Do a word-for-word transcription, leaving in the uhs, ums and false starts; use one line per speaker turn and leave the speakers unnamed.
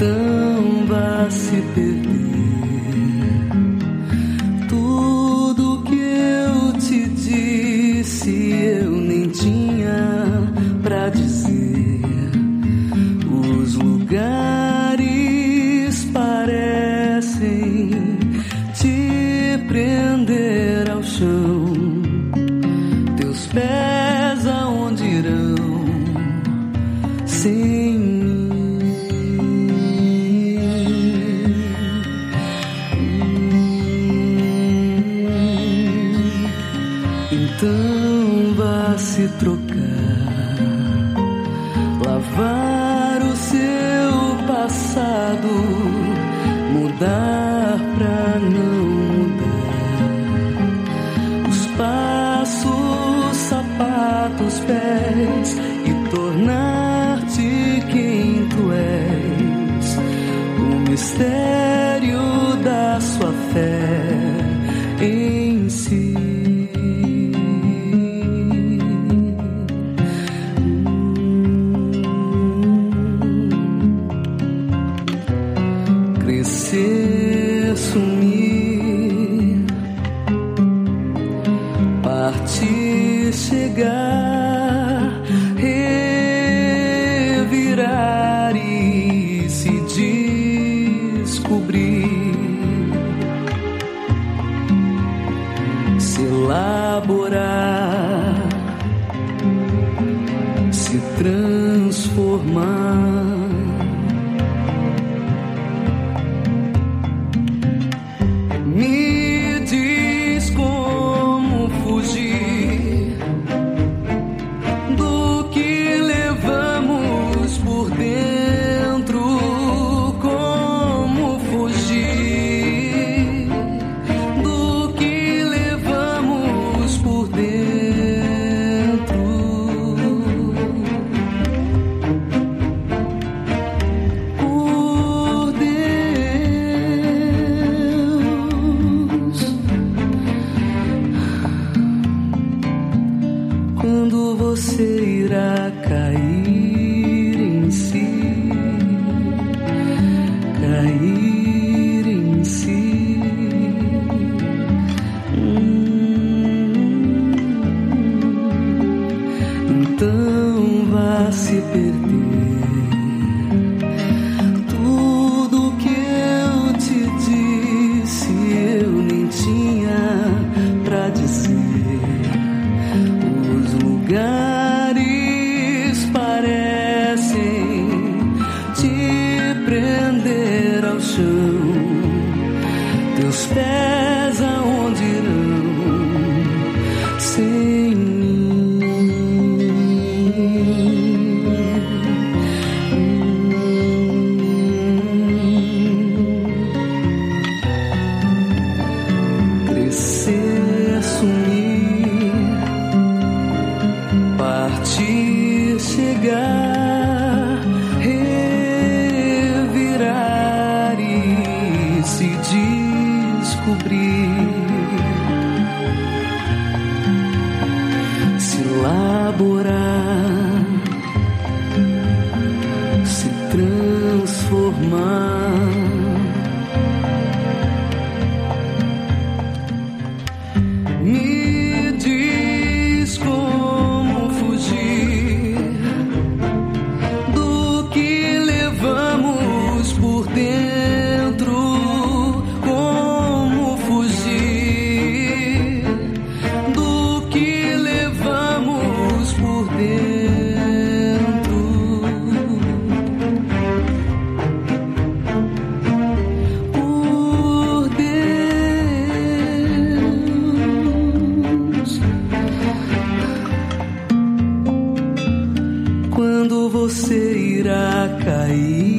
então vá se perder tudo que eu te disse, eu nem tinha pra dizer. Os lugares parecem te prender ao chão, teus pés aonde irão sem mim? Então vá se trocar, lavar o seu passado, mudar pra não mudar os passos, sapatos, pés e tornar-te quem tu és, o mistério da sua fé em si. Crescer, sumir, partir, chegar, revirar e se descobrir, se elaborar, se transformar. Me diz como fugir do que levamos por dentro, como fugir do que levamos por dentro. Por Deus, quando você irá cair em si, cair em si. Hum, então vá se perder tudo que eu te disse, eu nem tinha pra dizer. Os lugares parecem te prender ao chão, teus pés aonde irão sem mim? Crescer, sumir, partir, chegar, revirar e se descobrir, se elaborar, se transformar. Me diz como fugir do que levamos por dentro, como fugir do que levamos por dentro. Por Deus, quando você irá cair